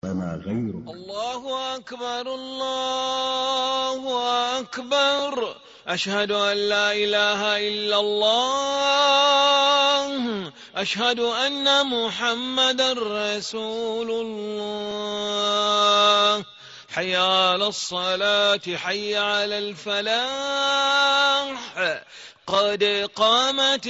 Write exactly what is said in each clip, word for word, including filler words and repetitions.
لنا غيرك. الله أكبر الله أكبر، أشهد أن لا إله إلا الله، أشهد أن محمدا رسول الله. حي على الصلاة حي على الفلاح، قد قامت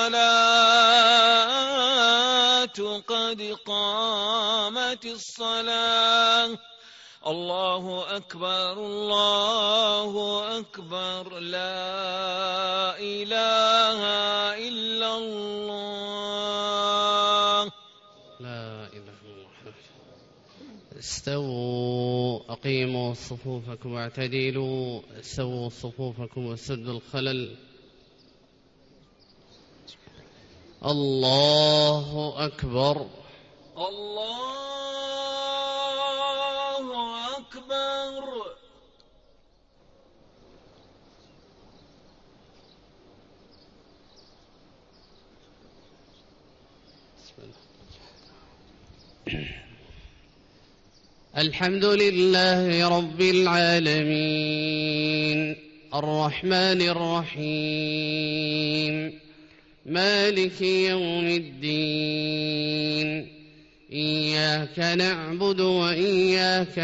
الصلاة قد قامت الصلاة. الله أكبر الله أكبر، لا إله إلا الله. لا إله إلا الله. استووا أقيموا صفوفكم واعتدلوا، سووا صفوفكم وسدوا الخلل. الله أكبر الله أكبر. الحمد لله رب العالمين، الرحمن الرحيم، مالك يوم الدين، إياك نعبد وإياك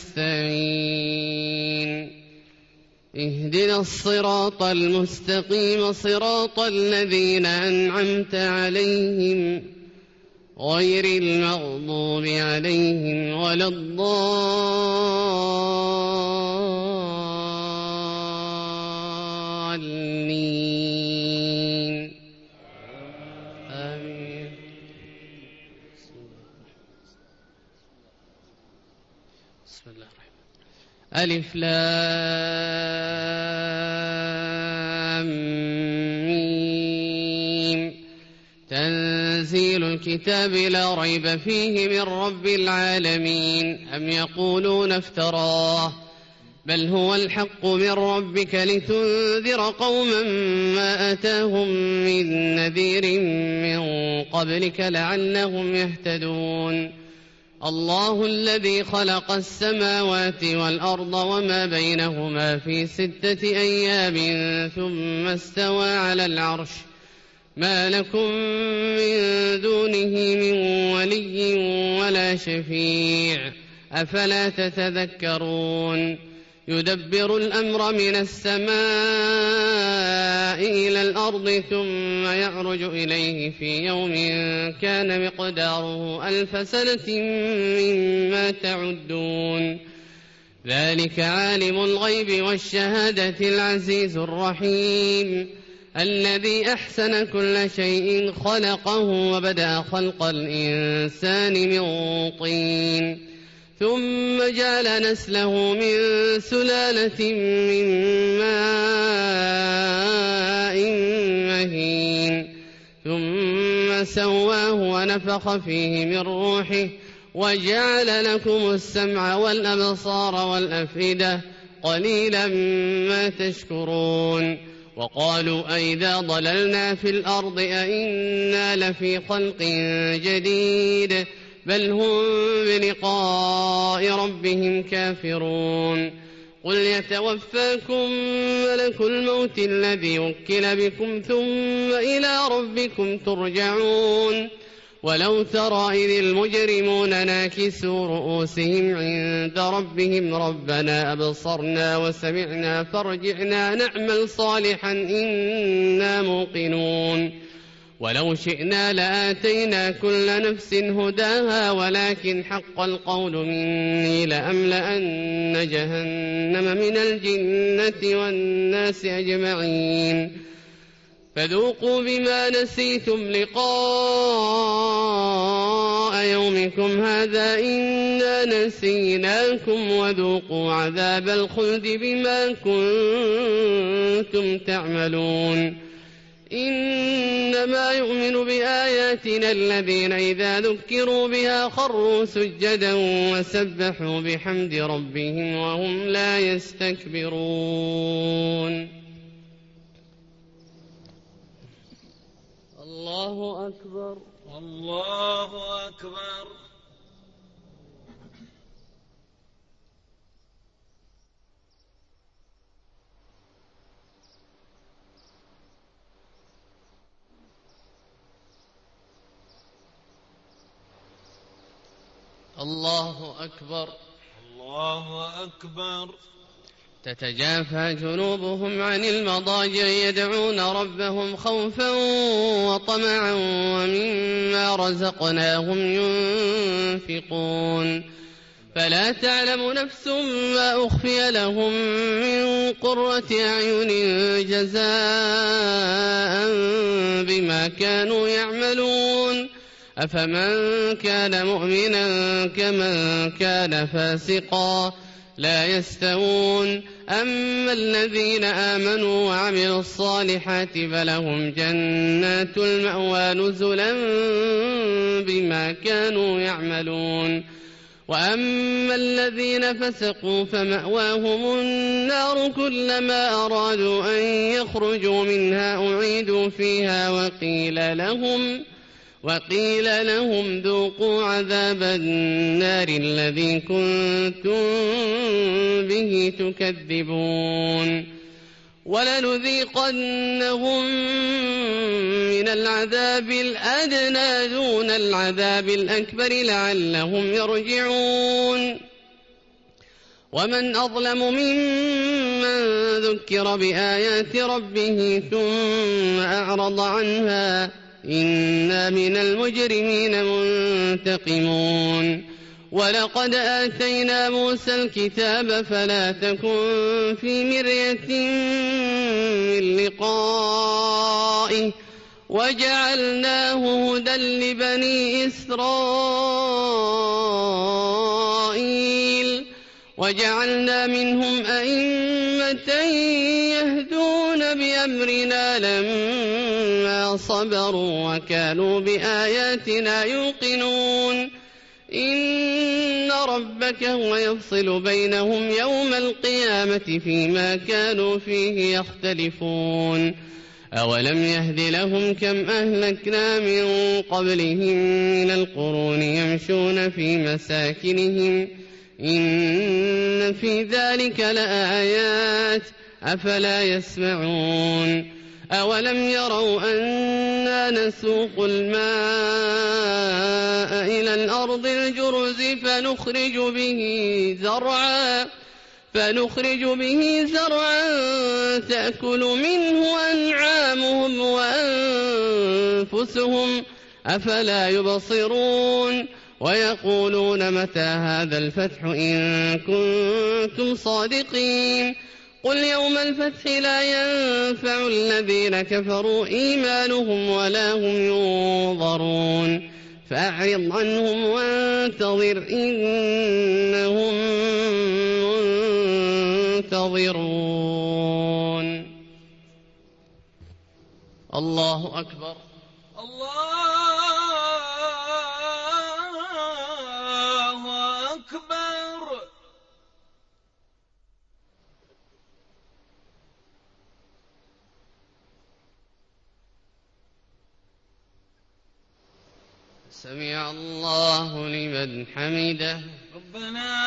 نستعين، اهدنا الصراط المستقيم، صراط الذين أنعمت عليهم غير المغضوب عليهم ولا الضالين. آمين. بسم الله الرحمن الرحيم. ألف لام ميم. تنزيل الكتاب لا ريب فيه من رب العالمين. أم يقولون افتراه، بل هو الحق من ربك لتنذر قوما ما أتاهم من نذير من قبلك لعلهم يهتدون. الله الذي خلق السماوات والأرض وما بينهما في ستة أيام ثم استوى على العرش، ما لكم من دونه من ولي ولا شفيع، أفلا تتذكرون. يدبر الأمر من السماء إلى الأرض ثم يعرج إليه في يوم كان مقداره ألف سنة مما تعدون. ذلك عالم الغيب والشهادة العزيز الرحيم، الذي أحسن كل شيء خلقه وبدأ خلق الإنسان من طين، ثم جعل نسله من سلالة من ماء مهين، ثم سواه ونفخ فيه من روحه وجعل لكم السمع والأبصار والأفئدة، قليلا ما تشكرون. وقالوا أئذا ضللنا في الأرض أئنا لفي خلق جديد، بل هم بلقاء ربهم كافرون. قل يتوفاكم ملك الموت الذي وكل بكم ثم إلى ربكم ترجعون. ولو ترى إذ المجرمون ناكسوا رؤوسهم عند ربهم ربنا أبصرنا وسمعنا فارجعنا نعمل صالحا إنا موقنون. ولو شئنا لآتينا كل نفس هداها ولكن حق القول مني لأملأن جهنم من الجنة والناس أجمعين. فذوقوا بما نسيتم لقاء يومكم هذا إنا نسيناكم وذوقوا عذاب الخلد بما كنتم تعملون. إنما يؤمن بآياتنا الذين إذا ذكروا بها خروا سجدا وسبحوا بحمد ربهم وهم لا يستكبرون. الله أكبر الله أكبر. الله أكبر. الله أكبر. تتجافى جنوبهم عن المضاجع يدعون ربهم خوفا وطمعا ومما رزقناهم ينفقون فلا تعلم نفس ما أخفي لهم من قرة أعين جزاء بما كانوا يعملون أفمن كان مؤمنا كمن كان فاسقا لا يستوون أما الذين آمنوا وعملوا الصالحات فلهم جنات المأوى نزلا بما كانوا يعملون وأما الذين فسقوا فمأواهم النار كلما أرادوا أن يخرجوا منها أعيدوا فيها وقيل لهم وقيل لهم ذوقوا عذاب النار الذي كنتم به تكذبون ولنذيقنهم من العذاب الأدنى دون العذاب الأكبر لعلهم يرجعون ومن أظلم ممن ذكر بآيات ربه ثم أعرض عنها إنا من المجرمين منتقمون ولقد آتينا موسى الكتاب فلا تكن في مرية من لقائه وجعلناه هدى لبني إسرائيل وجعلنا منهم أئمة يهدون بأمرنا لما صبروا وكانوا بآياتنا يوقنون إن ربك هو يفصل بينهم يوم القيامة فيما كانوا فيه يختلفون أولم يهد لهم كم أهلكنا من قبلهم من القرون يمشون في مساكنهم إن في ذلك لآيات أفلا يسمعون أولم يروا أنا نسوق الماء إلى الأرض الجرز فنخرج به زرعا فنخرج به زرعا تأكل منه أنعامهم وأنفسهم أفلا يبصرون ويقولون متى هذا الفتح إن كنتم صادقين قل يوم الفتح لا ينفع الذين كفروا إيمانهم ولا هم ينظرون فأعرض عنهم وانتظر إنهم منتظرون. الله أكبر. الله أكبر. سمع الله لمن حمده. ربنا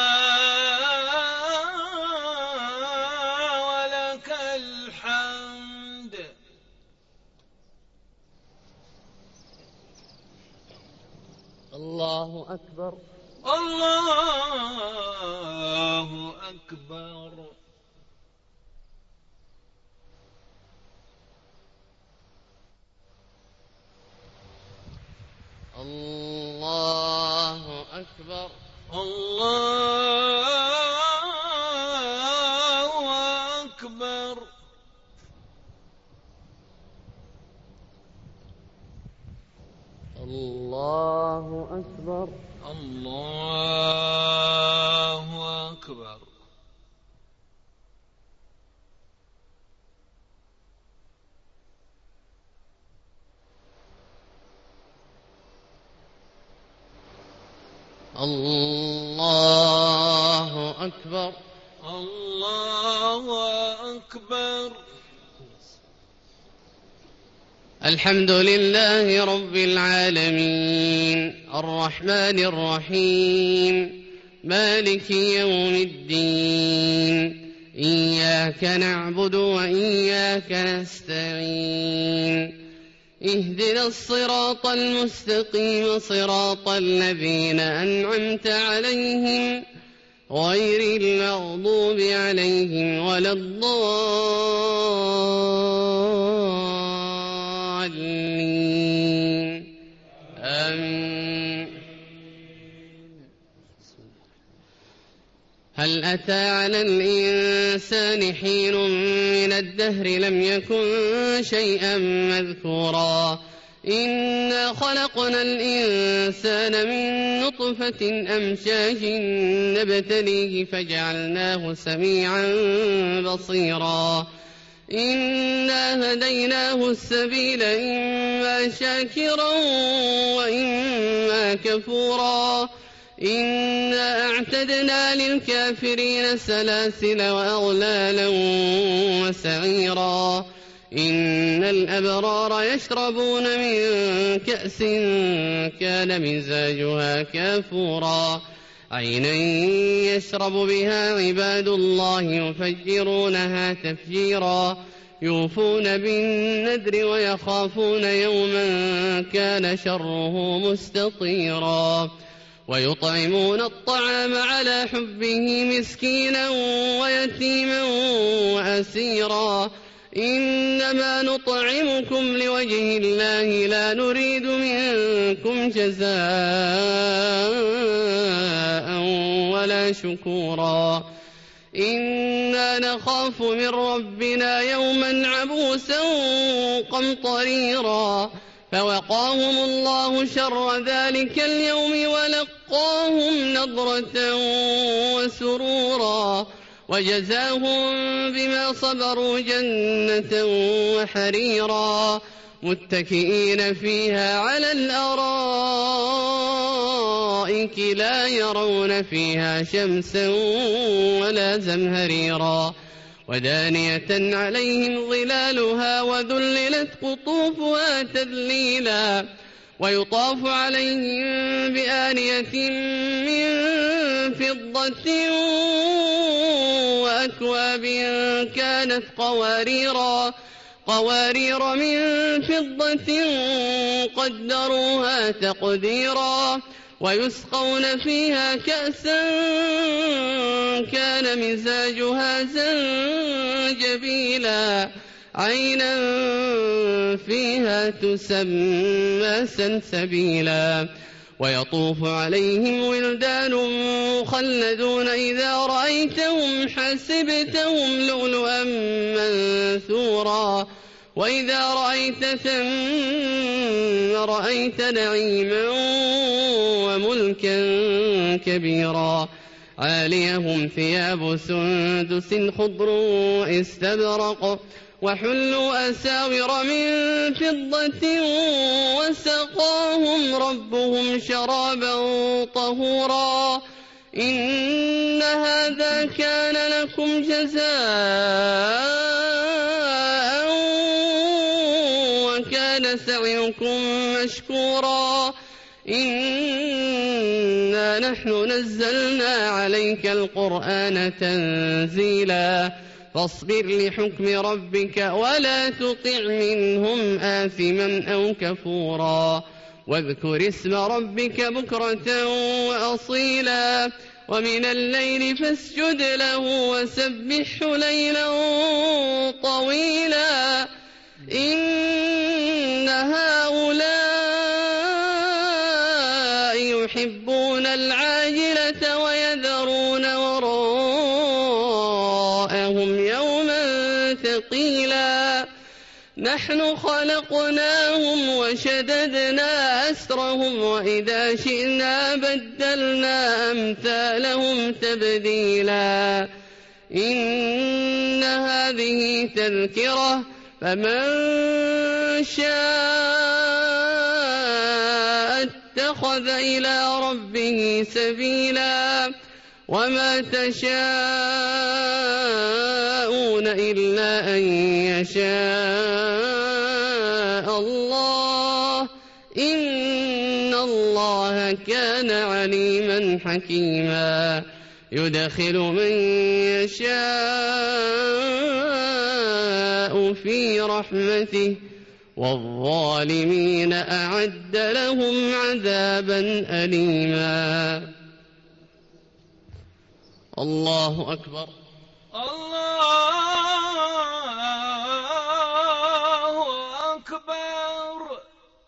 ولك الحمد. الله أكبر. الله أكبر. الله أكبر. الله أكبر. الله أكبر. الله أكبر. الله أكبر. الله أكبر. الحمد لله رب العالمين الرحمن الرحيم مالك يوم الدين إياك نعبد وإياك نستعين اهدنا الصراط المستقيم صراط الذين أنعمت عليهم غير المغضوب عليهم ولا الضالين آمين. هل أتى على الإنسان حين من الدهر لم يكن شيئا مذكورا إنا خلقنا الإنسان من نطفة أمشاج نبتليه فجعلناه سميعا بصيرا إنا هديناه السبيل إما شاكرا وإما كفورا إنا أعتدنا للكافرين سلاسل وأغلالا وسعيرا إن الأبرار يشربون من كأس كان مزاجها كافورا عينا يشرب بها عباد الله يفجرونها تفجيرا يوفون بالنذر ويخافون يوما كان شره مستطيرا ويطعمون الطعام على حبه مسكينا ويتيما وأسيرا إنما نطعمكم لوجه الله لا نريد منكم جزاء ولا شكورا إنا نخاف من ربنا يوما عبوسا قمطريرا فوقاهم الله شر ذلك اليوم ولقاهم نضرة وسرورا وجزاهم بما صبروا جنة وحريرا متكئين فيها على الأرائك لا يرون فيها شمسا ولا زمهريرا ودانية عليهم ظلالها وذللت قطوفها تذليلا ويطاف عليهم بآنية من فضة وأكواب كانت قواريرا قوارير من فضة قدروها تقديرا ويسقون فيها كأسا كان مزاجها زنجبيلا عينا فيها تسمى سلسبيلا ويطوف عليهم ولدان مخلدون إذا رأيتهم حسبتهم لؤلؤا منثورا وإذا رأيت ثم رأيت نعيما وملكا كبيرا عاليهم ثياب سندس خضر واستبرق وحلوا أساور من فضة وسقاهم ربهم شرابا طهورا إن هذا كان لكم جزاء وكان سعيكم مشكورا إنا نحن نزلنا عليك القرآن تنزيلا فاصبر لحكم ربك ولا تطع منهم آثما أو كفورا واذكر اسم ربك بكرة وأصيلا ومن الليل فاسجد له وسبحه ليلا طويلا إن هؤلاء يحبون العاجلة ويذرون وراءهم يوما ثقيلا نحن خلقناهم وشددنا أسرهم وإذا شئنا بدلنا أمثالهم تبديلا إن هذه تذكرة فمن شاء اتخذ إلى ربه سبيلا وما تشاءون إلا أن يشاء الله إن الله كان عليما حكيما يدخل من يشاء في رحمته والظالمين أعد لهم عذابا أليما. الله أكبر. الله أكبر.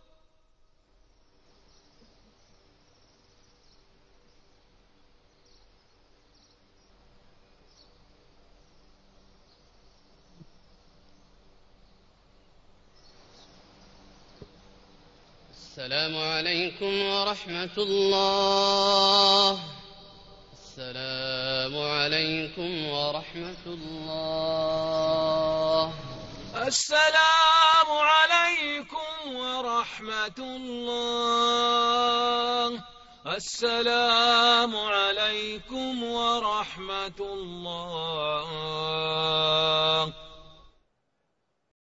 السلام عليكم ورحمة الله. السلام عليكم ورحمة الله. السلام عليكم ورحمة الله. السلام عليكم ورحمة الله.